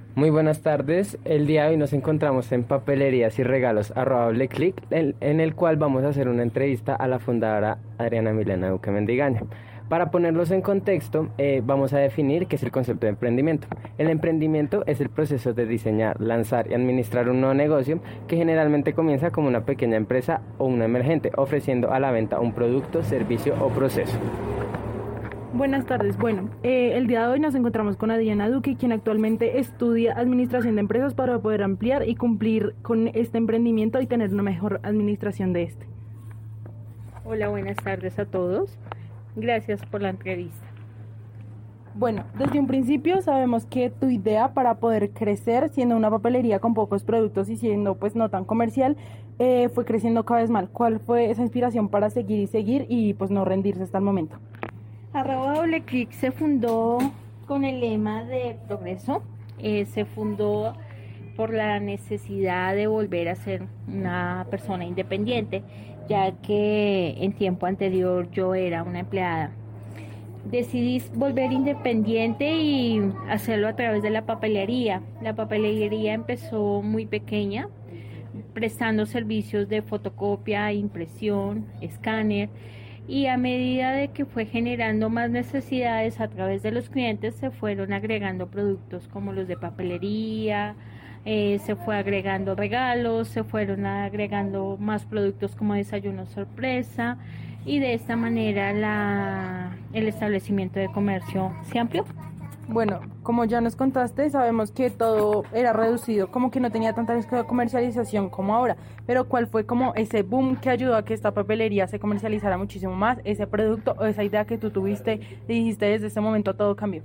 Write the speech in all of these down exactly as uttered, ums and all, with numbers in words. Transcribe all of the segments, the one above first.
Muy buenas tardes. El día de hoy nos encontramos en Papelerías y Regalos arroba doble clic, en, en el cual vamos a hacer una entrevista a la fundadora Adriana Milena Duque Mendigaña. Para ponerlos en contexto, eh, vamos a definir qué es el concepto de emprendimiento. El emprendimiento es el proceso de diseñar, lanzar y administrar un nuevo negocio que generalmente comienza como una pequeña empresa o una emergente, ofreciendo a la venta un producto, servicio o proceso. Buenas tardes. Bueno, eh, el día de hoy nos encontramos con Adriana Duque, quien actualmente estudia administración de empresas para poder ampliar y cumplir con este emprendimiento y tener una mejor administración de este. Hola, buenas tardes a todos. Gracias por la entrevista. Bueno, desde un principio sabemos que tu idea para poder crecer siendo una papelería con pocos productos y siendo pues no tan comercial, eh, fue creciendo cada vez más. ¿Cuál fue esa inspiración para seguir y seguir y pues no rendirse hasta el momento? Arroba doble clic se fundó con el lema de progreso. Eh, se fundó por la necesidad de volver a ser una persona independiente, ya que en tiempo anterior yo era una empleada. Decidí volver independiente y hacerlo a través de la papelería. La papelería empezó muy pequeña, prestando servicios de fotocopia, impresión, escáner, y a medida de que fue generando más necesidades a través de los clientes, se fueron agregando productos como los de papelería, eh, se fue agregando regalos, se fueron agregando más productos como desayuno sorpresa, y de esta manera la, el establecimiento de comercio se amplió. Bueno, como ya nos contaste, sabemos que todo era reducido, como que no tenía tanta comercialización como ahora, pero ¿cuál fue como ese boom que ayudó a que esta papelería se comercializara muchísimo más, ese producto o esa idea que tú tuviste y dijiste desde ese momento todo cambió?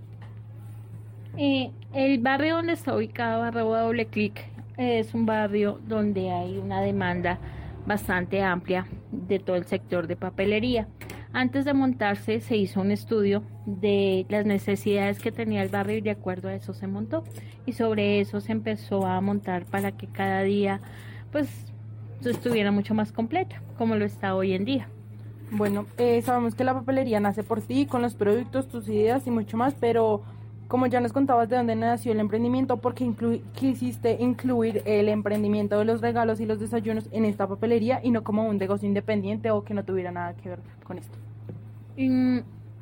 Eh, el barrio donde está ubicado arroba doble clic es un barrio donde hay una demanda bastante amplia de todo el sector de papelería. Antes de montarse se hizo un estudio de las necesidades que tenía el barrio y de acuerdo a eso se montó, y sobre eso se empezó a montar para que cada día pues estuviera mucho más completa como lo está hoy en día. Bueno, eh, sabemos que la papelería nace por ti, con los productos, tus ideas y mucho más, pero como ya nos contabas de dónde nació el emprendimiento, ¿por qué inclu- quisiste incluir el emprendimiento de los regalos y los desayunos en esta papelería y no como un negocio independiente o que no tuviera nada que ver con esto? Mm,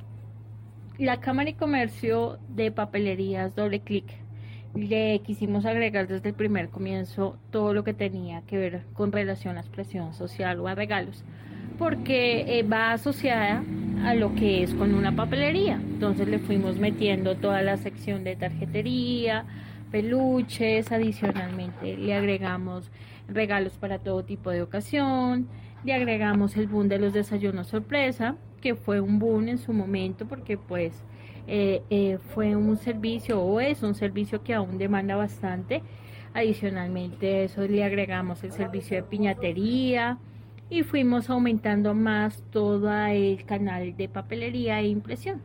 la Cámara de Comercio de Papelerías Doble Clic le quisimos agregar desde el primer comienzo todo lo que tenía que ver con relación a expresión social o a regalos, porque eh, va asociada a lo que es con una papelería. Entonces le fuimos metiendo toda la sección de tarjetería, peluches, adicionalmente le agregamos regalos para todo tipo de ocasión, le agregamos el boom de los desayunos sorpresa, que fue un boom en su momento porque pues eh, eh, fue un servicio o es un servicio que aún demanda bastante. Adicionalmente a eso le agregamos el servicio de piñatería y fuimos aumentando más todo el canal de papelería e impresión.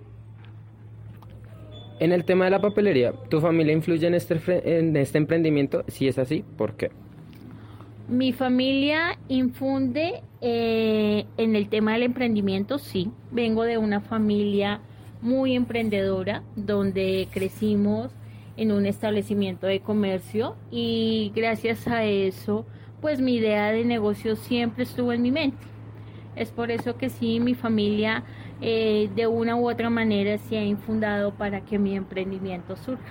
En el tema de la papelería, ¿tu familia influye en este, fre- en este emprendimiento? Si es así, ¿por qué? Mi familia infunde eh, en el tema del emprendimiento, sí. Vengo de una familia muy emprendedora, donde crecimos en un establecimiento de comercio y gracias a eso, pues mi idea de negocio siempre estuvo en mi mente. Es por eso que sí, mi familia eh, de una u otra manera se ha infundado para que mi emprendimiento surja.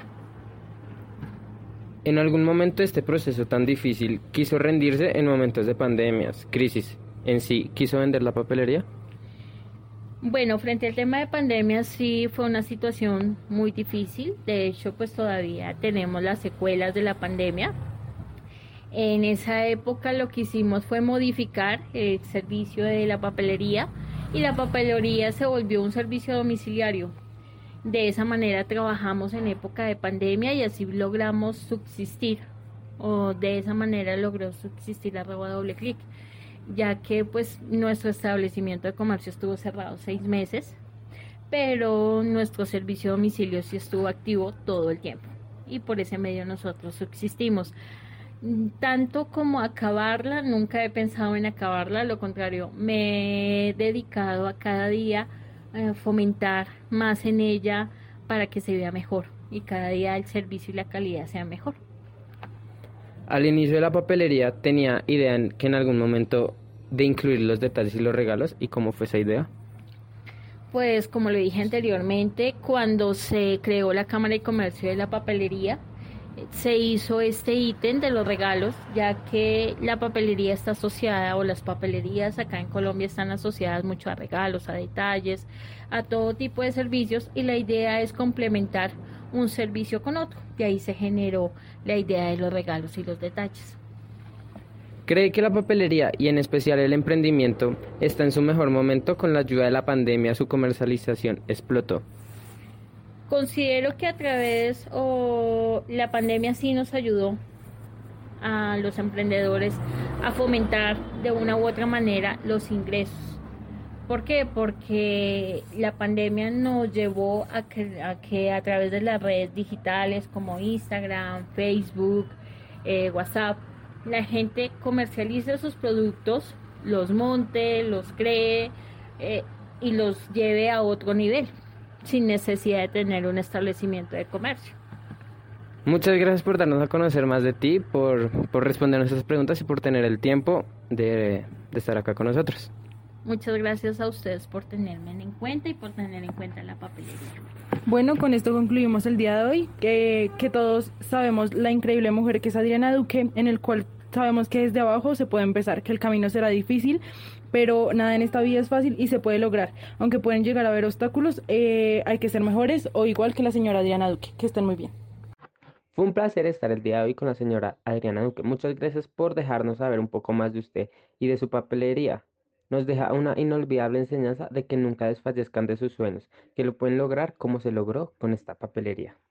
En algún momento de este proceso tan difícil, ¿quiso rendirse en momentos de pandemias, crisis? ¿En sí quiso vender la papelería? Bueno, frente al tema de pandemia sí fue una situación muy difícil. De hecho, pues todavía tenemos las secuelas de la pandemia. En esa época lo que hicimos fue modificar el servicio de la papelería y la papelería se volvió un servicio domiciliario. De esa manera trabajamos en época de pandemia y así logramos subsistir, o de esa manera logró subsistir arroba doble clic, ya que pues nuestro establecimiento de comercio estuvo cerrado seis meses, pero nuestro servicio de domicilio sí estuvo activo todo el tiempo y por ese medio nosotros subsistimos. Tanto como acabarla, nunca he pensado en acabarla, lo contrario, me he dedicado a cada día a fomentar más en ella para que se vea mejor. y cada día el servicio y la calidad sea mejor. Al inicio de la papelería tenía idea en que en algún momento de incluir los detalles y los regalos, ¿y cómo fue esa idea? Pues como lo dije anteriormente, cuando se creó la Cámara de Comercio de la Papelería, se hizo este ítem de los regalos, ya que la papelería está asociada, o las papelerías acá en Colombia están asociadas mucho a regalos, a detalles, a todo tipo de servicios, y la idea es complementar un servicio con otro. De ahí se generó la idea de los regalos y los detalles. ¿Cree que la papelería y en especial el emprendimiento está en su mejor momento? Con la ayuda de la pandemia su comercialización explotó. Considero que a través o la pandemia sí nos ayudó a los emprendedores a fomentar de una u otra manera los ingresos. ¿Por qué? Porque la pandemia nos llevó a que a, que a través de las redes digitales como Instagram, Facebook, eh, WhatsApp, la gente comercialice sus productos, los monte, los cree eh, y los lleve a otro nivel, sin necesidad de tener un establecimiento de comercio. Muchas gracias por darnos a conocer más de ti, por, por responder nuestras preguntas y por tener el tiempo de, de estar acá con nosotros. Muchas gracias a ustedes por tenerme en cuenta y por tener en cuenta la papelería. Bueno, con esto concluimos el día de hoy, que, que todos sabemos la increíble mujer que es Adriana Duque, en el cual sabemos que desde abajo se puede empezar, que el camino será difícil, pero nada en esta vida es fácil y se puede lograr. Aunque pueden llegar a haber obstáculos, eh, hay que ser mejores, o igual que la señora Adriana Duque. Que estén muy bien. Fue un placer estar el día de hoy con la señora Adriana Duque. Muchas gracias por dejarnos saber un poco más de usted y de su papelería. Nos deja una inolvidable enseñanza de que nunca desfallezcan de sus sueños, que lo pueden lograr como se logró con esta papelería.